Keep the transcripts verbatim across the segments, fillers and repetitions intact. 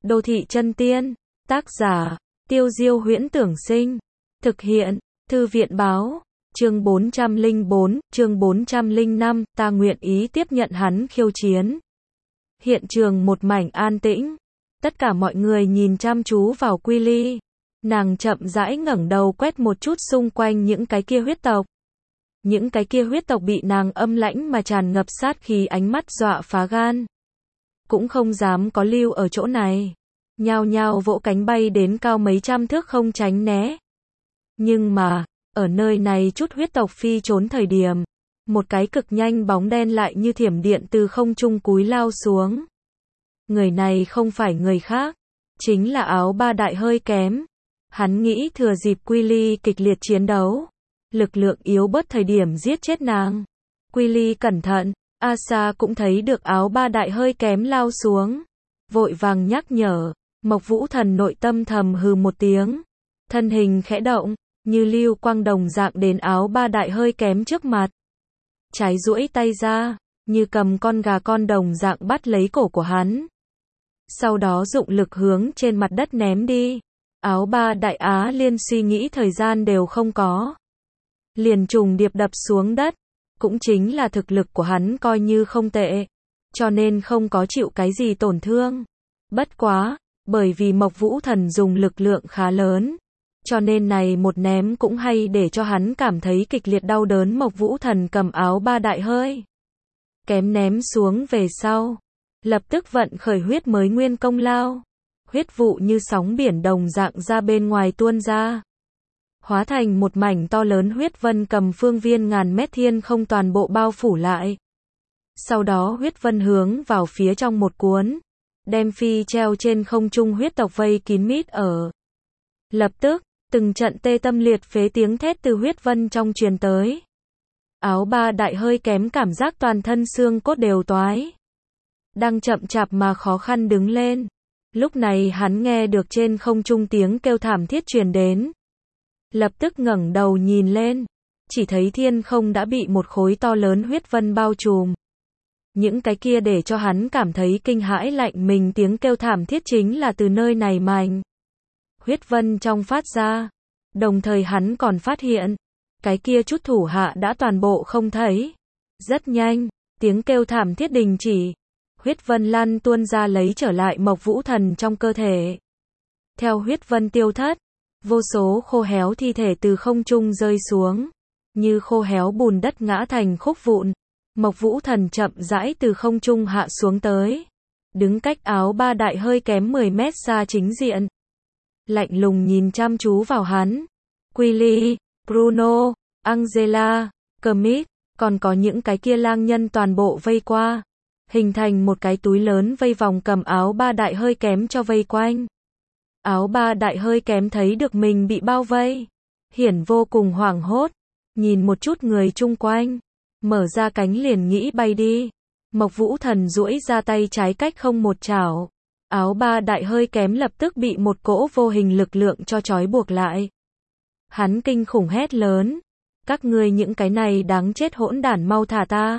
Đô thị chân tiên. Tác giả, Tiêu Diêu Huyễn Tưởng Sinh. Thực hiện, Thư viện báo. Chương bốn trăm lẻ bốn, chương bốn trăm lẻ năm, ta nguyện ý tiếp nhận hắn khiêu chiến. Hiện trường một mảnh an tĩnh. Tất cả mọi người nhìn chăm chú vào Quy Ly. Nàng chậm rãi ngẩng đầu quét một chút xung quanh những cái kia huyết tộc. Những cái kia huyết tộc bị nàng âm lãnh mà tràn ngập sát khí ánh mắt dọa phá gan. Cũng không dám có lưu ở chỗ này. Nhao nhao vỗ cánh bay đến cao mấy trăm thước không tránh né. Nhưng mà, ở nơi này chút huyết tộc phi trốn thời điểm, một cái cực nhanh bóng đen lại như thiểm điện từ không trung cúi lao xuống. Người này không phải người khác, chính là áo ba đại hơi kém. Hắn nghĩ thừa dịp Quy Ly kịch liệt chiến đấu, lực lượng yếu bớt thời điểm giết chết nàng. Quy Ly cẩn thận, Asa cũng thấy được áo ba đại hơi kém lao xuống. Vội vàng nhắc nhở, Mộc Vũ Thần nội tâm thầm hừ một tiếng. Thân hình khẽ động, như lưu quang đồng dạng đến áo ba đại hơi kém trước mặt. Trái duỗi tay ra, như cầm con gà con đồng dạng bắt lấy cổ của hắn. Sau đó dụng lực hướng trên mặt đất ném đi. Áo ba đại Á Liên suy nghĩ thời gian đều không có. Liền trùng điệp đập xuống đất. Cũng chính là thực lực của hắn coi như không tệ. Cho nên không có chịu cái gì tổn thương. Bất quá, bởi vì Mộc Vũ Thần dùng lực lượng khá lớn. Cho nên này một ném cũng hay để cho hắn cảm thấy kịch liệt đau đớn. Mộc Vũ Thần cầm áo ba đại hơi kém ném xuống về sau. Lập tức vận khởi huyết mới nguyên công lao. Huyết vụ như sóng biển đồng dạng ra bên ngoài tuôn ra. Hóa thành một mảnh to lớn huyết vân cầm phương viên ngàn mét thiên không toàn bộ bao phủ lại. Sau đó huyết vân hướng vào phía trong một cuốn. Đem phi treo trên không trung huyết tộc vây kín mít ở. Lập tức, từng trận tê tâm liệt phế tiếng thét từ huyết vân trong truyền tới. Áo ba đại hơi kém cảm giác toàn thân xương cốt đều toái. Đang chậm chạp mà khó khăn đứng lên. Lúc này hắn nghe được trên không trung tiếng kêu thảm thiết truyền đến. Lập tức ngẩng đầu nhìn lên. Chỉ thấy thiên không đã bị một khối to lớn huyết vân bao trùm. Những cái kia để cho hắn cảm thấy kinh hãi lạnh mình tiếng kêu thảm thiết chính là từ nơi này mạnh. Huyết vân trong phát ra. Đồng thời hắn còn phát hiện. Cái kia chút thủ hạ đã toàn bộ không thấy. Rất nhanh, tiếng kêu thảm thiết đình chỉ. Huyết vân lan tuôn ra lấy trở lại Mộc Vũ Thần trong cơ thể. Theo huyết vân tiêu thất, vô số khô héo thi thể từ không trung rơi xuống. Như khô héo bùn đất ngã thành khúc vụn. Mộc Vũ Thần chậm rãi từ không trung hạ xuống tới. Đứng cách áo ba đại hơi kém mười mét xa chính diện. Lạnh lùng nhìn chăm chú vào hắn. Quy Ly, Bruno, Angela, Kermit, còn có những cái kia lang nhân toàn bộ vây qua. Hình thành một cái túi lớn vây vòng cầm áo ba đại hơi kém cho vây quanh. Áo ba đại hơi kém thấy được mình bị bao vây. Hiển vô cùng hoảng hốt. Nhìn một chút người chung quanh. Mở ra cánh liền nghĩ bay đi. Mộc Vũ Thần duỗi ra tay trái cách không một chảo. Áo ba đại hơi kém lập tức bị một cỗ vô hình lực lượng cho trói buộc lại. Hắn kinh khủng hét lớn. Các ngươi những cái này đáng chết hỗn đản mau thả ta.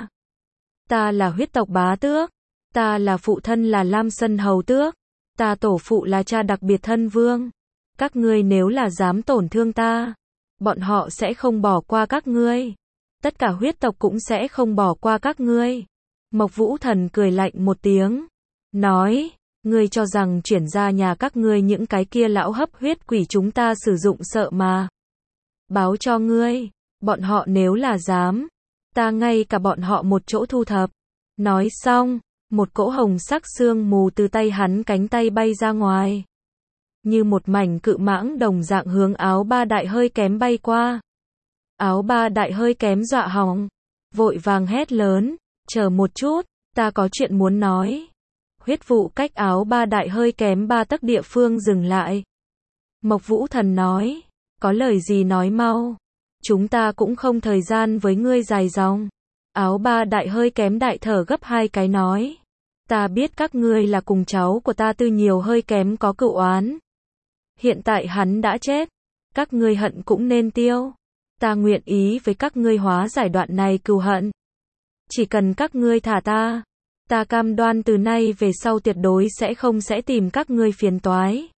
Ta là huyết tộc bá tước. Ta là phụ thân là Lam Sân Hầu Tước. Ta tổ phụ là cha đặc biệt thân vương. Các ngươi nếu là dám tổn thương ta, bọn họ sẽ không bỏ qua các ngươi. Tất cả huyết tộc cũng sẽ không bỏ qua các ngươi. Mộc Vũ Thần cười lạnh một tiếng. Nói, ngươi cho rằng chuyển ra nhà các ngươi những cái kia lão hấp huyết quỷ chúng ta sử dụng sợ mà. Báo cho ngươi, bọn họ nếu là dám, ta ngay cả bọn họ một chỗ thu thập. Nói xong, một cỗ hồng sắc sương mù từ tay hắn cánh tay bay ra ngoài. Như một mảnh cự mãng đồng dạng hướng áo ba đại hơi kém bay qua. Áo ba đại hơi kém dọa hỏng. Vội vàng hét lớn, chờ một chút, ta có chuyện muốn nói. Huyết vụ cách áo ba đại hơi kém ba tấc địa phương dừng lại. Mộc Vũ Thần nói, có lời gì nói mau. Chúng ta cũng không thời gian với ngươi dài dòng. Áo ba đại hơi kém đại thở gấp hai cái nói. Ta biết các ngươi là cùng cháu của ta Tư Nhiều hơi kém có cựu oán. Hiện tại hắn đã chết. Các ngươi hận cũng nên tiêu. Ta nguyện ý với các ngươi hóa giải đoạn này cừu hận. Chỉ cần các ngươi thả ta. Ta cam đoan từ nay về sau tuyệt đối sẽ không sẽ tìm các ngươi phiền toái.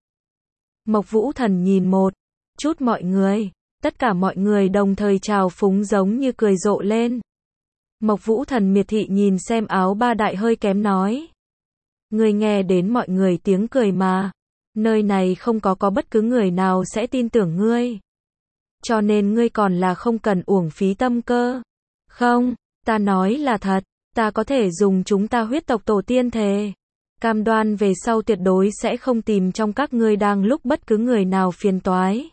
Mộc Vũ Thần nhìn một chút mọi người, tất cả mọi người đồng thời trào phúng giống như cười rộ lên. Mộc Vũ Thần miệt thị nhìn xem Áo Ba Đại hơi kém nói. Ngươi nghe đến mọi người tiếng cười mà, nơi này không có có bất cứ người nào sẽ tin tưởng ngươi. Cho nên ngươi còn là không cần uổng phí tâm cơ. Không, ta nói là thật, ta có thể dùng chúng ta huyết tộc tổ tiên thề. Cam đoan về sau tuyệt đối sẽ không tìm trong các ngươi đang lúc bất cứ người nào phiền toái.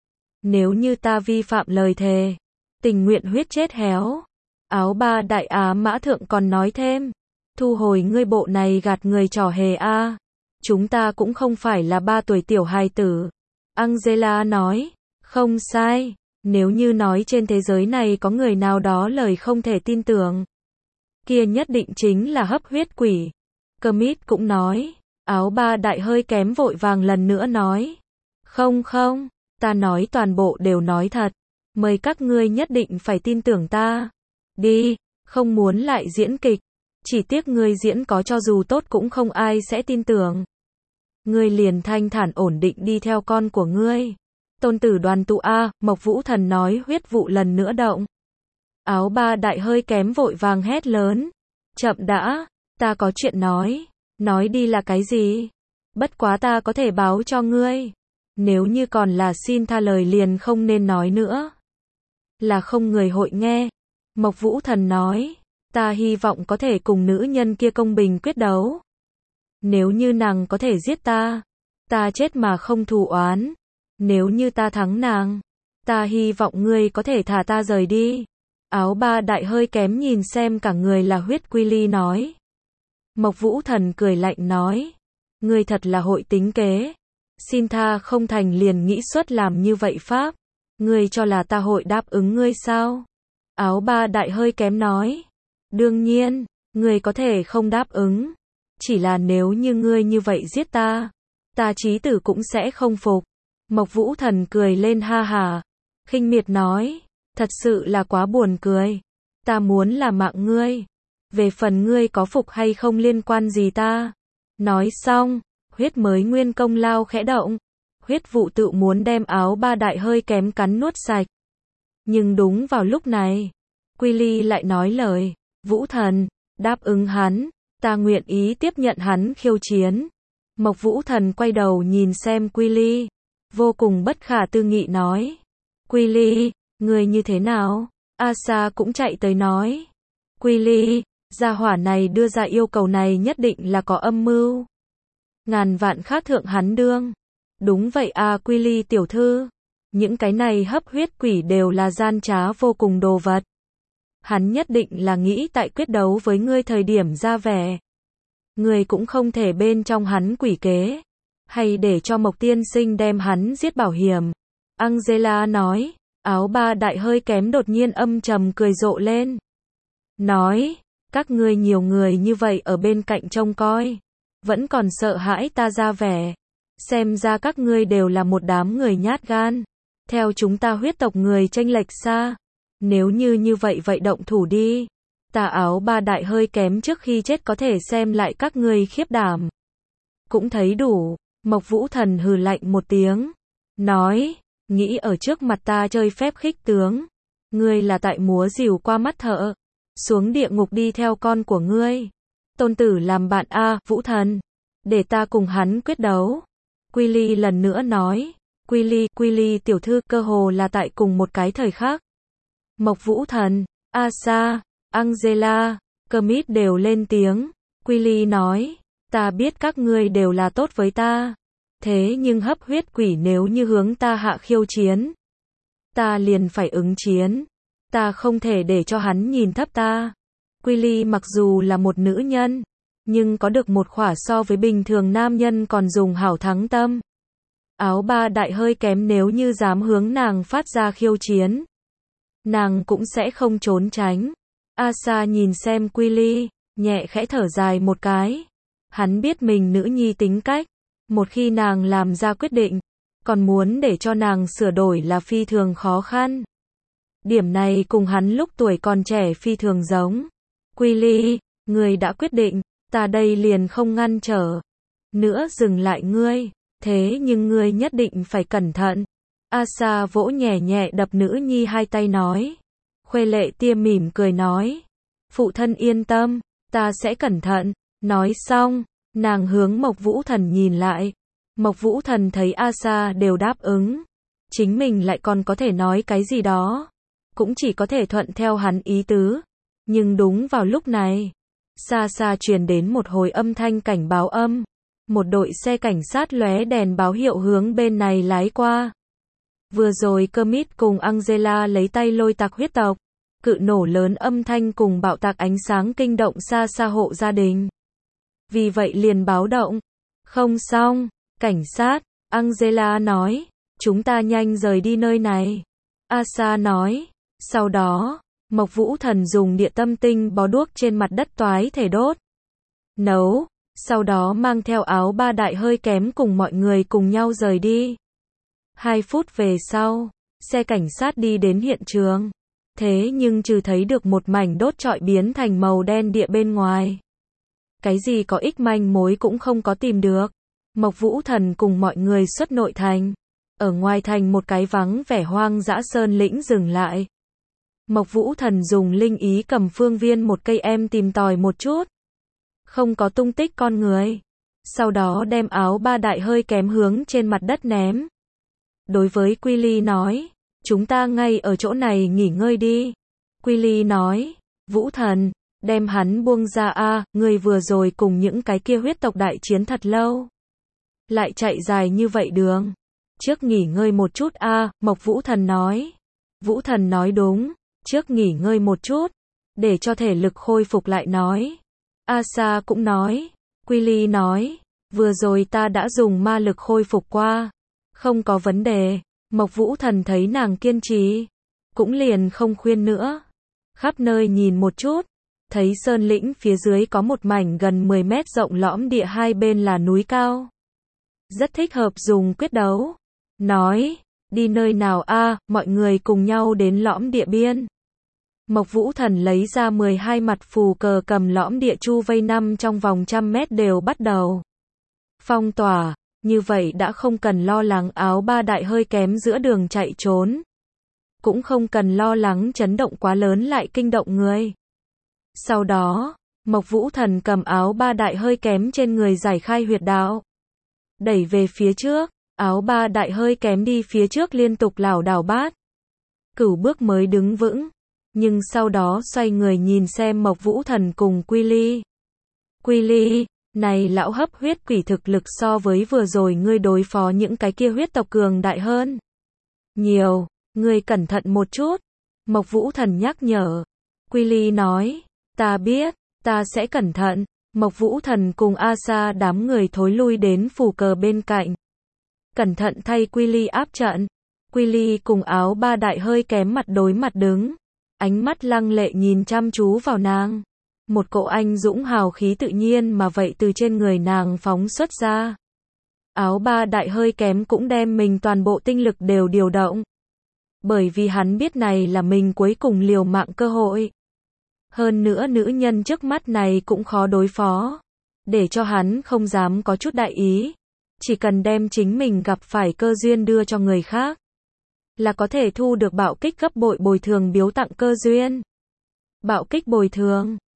Nếu như ta vi phạm lời thề, tình nguyện huyết chết héo. Áo Ba Đại Á Mã Thượng còn nói thêm. Thu hồi ngươi bộ này gạt người trò hề a. À. Chúng ta cũng không phải là ba tuổi tiểu hài tử. Angela nói. Không sai. Nếu như nói trên thế giới này có người nào đó lời không thể tin tưởng, kia nhất định chính là hấp huyết quỷ. Kermit cũng nói. Áo Ba Đại hơi kém vội vàng lần nữa nói. Không không, ta nói toàn bộ đều nói thật. Mời các ngươi nhất định phải tin tưởng ta. Đi, không muốn lại diễn kịch. Chỉ tiếc ngươi diễn có cho dù tốt cũng không ai sẽ tin tưởng. Ngươi liền thanh thản ổn định đi theo con của ngươi. Tôn tử Đoàn tụ a, Mộc Vũ Thần nói huyết vụ lần nữa động. Áo Ba Đại hơi kém vội vàng hét lớn. Chậm đã, ta có chuyện nói. Nói đi là cái gì? Bất quá ta có thể báo cho ngươi. Nếu như còn là xin tha lời liền không nên nói nữa. Là không người hội nghe. Mộc Vũ Thần nói. Ta hy vọng có thể cùng nữ nhân kia công bình quyết đấu. Nếu như nàng có thể giết ta, ta chết mà không thù oán. Nếu như ta thắng nàng, ta hy vọng ngươi có thể thả ta rời đi. Áo Ba Đại hơi kém nhìn xem cả người là huyết quy ly nói. Mộc Vũ Thần cười lạnh nói. Ngươi thật là hội tính kế. Xin tha không thành liền nghĩ xuất làm như vậy pháp. Ngươi cho là ta hội đáp ứng ngươi sao? Áo Ba Đại hơi kém nói. Đương nhiên, ngươi có thể không đáp ứng. Chỉ là nếu như ngươi như vậy giết ta, ta chí tử cũng sẽ không phục. Mộc Vũ Thần cười lên ha hà. Khinh miệt nói. Thật sự là quá buồn cười. Ta muốn là mạng ngươi. Về phần ngươi có phục hay không liên quan gì ta. Nói xong, huyết mới nguyên công lao khẽ động. Huyết vụ tự muốn đem Áo Ba Đại hơi kém cắn nuốt sạch. Nhưng đúng vào lúc này, Quy Ly lại nói lời. Vũ Thần, đáp ứng hắn, ta nguyện ý tiếp nhận hắn khiêu chiến. Mộc Vũ Thần quay đầu nhìn xem Quy Ly, vô cùng bất khả tư nghị nói. Quy Ly, người như thế nào? Asa cũng chạy tới nói. Quy Ly, gia hỏa này đưa ra yêu cầu này nhất định là có âm mưu. Ngàn vạn khác thượng hắn đương. Đúng vậy à Quy Ly tiểu thư. Những cái này hấp huyết quỷ đều là gian trá vô cùng đồ vật. Hắn nhất định là nghĩ tại quyết đấu với ngươi thời điểm ra vẻ. Ngươi cũng không thể bên trong hắn quỷ kế. Hay để cho Mộc tiên sinh đem hắn giết bảo hiểm. Angela nói. Áo Ba Đại hơi kém đột nhiên âm trầm cười rộ lên. Nói. Các ngươi nhiều người như vậy ở bên cạnh trông coi. Vẫn còn sợ hãi ta ra vẻ. Xem ra các ngươi đều là một đám người nhát gan. Theo chúng ta huyết tộc người chênh lệch xa. Nếu như như vậy vậy động thủ đi. Ta Áo Ba Đại hơi kém trước khi chết có thể xem lại các ngươi khiếp đảm. Cũng thấy đủ. Mộc Vũ Thần hừ lạnh một tiếng. Nói. Nghĩ ở trước mặt ta chơi phép khích tướng. Ngươi là tại múa rìu qua mắt thợ. Xuống địa ngục đi theo con của ngươi. Tôn tử làm bạn a Vũ Thần. Để ta cùng hắn quyết đấu. Quy Ly lần nữa nói. Quy Ly, Quy Ly tiểu thư cơ hồ là tại cùng một cái thời khắc. Mộc Vũ Thần, Asa, Angela, Kermit đều lên tiếng. Quy Ly nói. Ta biết các ngươi đều là tốt với ta. Thế nhưng hấp huyết quỷ nếu như hướng ta hạ khiêu chiến. Ta liền phải ứng chiến. Ta không thể để cho hắn nhìn thấp ta. Quy Ly mặc dù là một nữ nhân, nhưng có được một khỏa so với bình thường nam nhân còn dùng hảo thắng tâm. Áo Ba Đại hơi kém nếu như dám hướng nàng phát ra khiêu chiến. Nàng cũng sẽ không trốn tránh. Asa nhìn xem Quy Ly, nhẹ khẽ thở dài một cái. Hắn biết mình nữ nhi tính cách. Một khi nàng làm ra quyết định, còn muốn để cho nàng sửa đổi là phi thường khó khăn. Điểm này cùng hắn lúc tuổi còn trẻ phi thường giống. Quy Ly, người đã quyết định, ta đây liền không ngăn trở nữa dừng lại ngươi, thế nhưng ngươi nhất định phải cẩn thận. Asa vỗ nhẹ nhẹ đập nữ nhi hai tay nói. Khuê Lệ Tia mỉm cười nói, phụ thân yên tâm, ta sẽ cẩn thận. Nói xong, nàng hướng Mộc Vũ Thần nhìn lại. Mộc Vũ Thần thấy Asa đều đáp ứng, chính mình lại còn có thể nói cái gì đó, cũng chỉ có thể thuận theo hắn ý tứ. Nhưng đúng vào lúc này, xa xa truyền đến một hồi âm thanh cảnh báo âm. Một đội xe cảnh sát lóe đèn báo hiệu hướng bên này lái qua. Vừa rồi Kermit cùng Angela lấy tay lôi tạc huyết tộc. Cự nổ lớn âm thanh cùng bạo tạc ánh sáng kinh động xa xa hộ gia đình. Vì vậy liền báo động. Không xong, cảnh sát, Angela nói, chúng ta nhanh rời đi nơi này. Asa nói, sau đó, Mộc Vũ Thần dùng địa tâm tinh bó đuốc trên mặt đất toái thể đốt. Nấu, sau đó mang theo áo ba đại hơi kém cùng mọi người cùng nhau rời đi. Hai phút về sau, xe cảnh sát đi đến hiện trường. Thế nhưng trừ thấy được một mảnh đốt trọi biến thành màu đen địa bên ngoài. Cái gì có ích manh mối cũng không có tìm được. Mộc Vũ Thần cùng mọi người xuất nội thành. Ở ngoài thành một cái vắng vẻ hoang dã sơn lĩnh dừng lại. Mộc Vũ Thần dùng linh ý cầm phương viên một cây em tìm tòi một chút. Không có tung tích con người. Sau đó đem áo ba đại hơi kém hướng trên mặt đất ném. Đối với Quilly nói, chúng ta ngay ở chỗ này nghỉ ngơi đi. Quilly nói, Vũ Thần, đem hắn buông ra a, ngươi vừa rồi cùng những cái kia huyết tộc đại chiến thật lâu. Lại chạy dài như vậy đường. Trước nghỉ ngơi một chút a, Mộc Vũ Thần nói. Vũ Thần nói đúng, trước nghỉ ngơi một chút, để cho thể lực khôi phục lại nói. Asa cũng nói, Quilly nói, vừa rồi ta đã dùng ma lực khôi phục qua. Không có vấn đề. Mộc Vũ Thần thấy nàng kiên trì, cũng liền không khuyên nữa. Khắp nơi nhìn một chút, thấy sơn lĩnh phía dưới có một mảnh gần mười mét rộng lõm địa, hai bên là núi cao. Rất thích hợp dùng quyết đấu. Nói, đi nơi nào a, mọi người cùng nhau đến lõm địa biên. Mộc Vũ Thần lấy ra mười hai mặt phù cờ cầm lõm địa chu vây năm trong vòng trăm mét đều bắt đầu phong tỏa. Như vậy đã không cần lo lắng áo ba đại hơi kém giữa đường chạy trốn. Cũng không cần lo lắng chấn động quá lớn lại kinh động người. Sau đó, Mộc Vũ Thần cầm áo ba đại hơi kém trên người giải khai huyệt đạo. Đẩy về phía trước, áo ba đại hơi kém đi phía trước liên tục lảo đảo bát. Cửu bước mới đứng vững. Nhưng sau đó xoay người nhìn xem Mộc Vũ Thần cùng Quilly. Quilly, này lão hấp huyết quỷ thực lực so với vừa rồi ngươi đối phó những cái kia huyết tộc cường đại hơn nhiều, ngươi cẩn thận một chút. Mộc Vũ Thần nhắc nhở. Quilly nói, ta biết, ta sẽ cẩn thận. Mộc Vũ Thần cùng Asa đám người thối lui đến phù cờ bên cạnh. Cẩn thận thay Quilly áp trận. Quilly cùng áo ba đại hơi kém mặt đối mặt đứng. Ánh mắt lăng lệ nhìn chăm chú vào nàng. Một cỗ anh dũng hào khí tự nhiên mà vậy từ trên người nàng phóng xuất ra. Áo ba đại hơi kém cũng đem mình toàn bộ tinh lực đều điều động. Bởi vì hắn biết này là mình cuối cùng liều mạng cơ hội. Hơn nữa nữ nhân trước mắt này cũng khó đối phó. Để cho hắn không dám có chút đại ý. Chỉ cần đem chính mình gặp phải cơ duyên đưa cho người khác. Là có thể thu được bạo kích gấp bội bồi thường biếu tặng cơ duyên. Bạo kích bồi thường.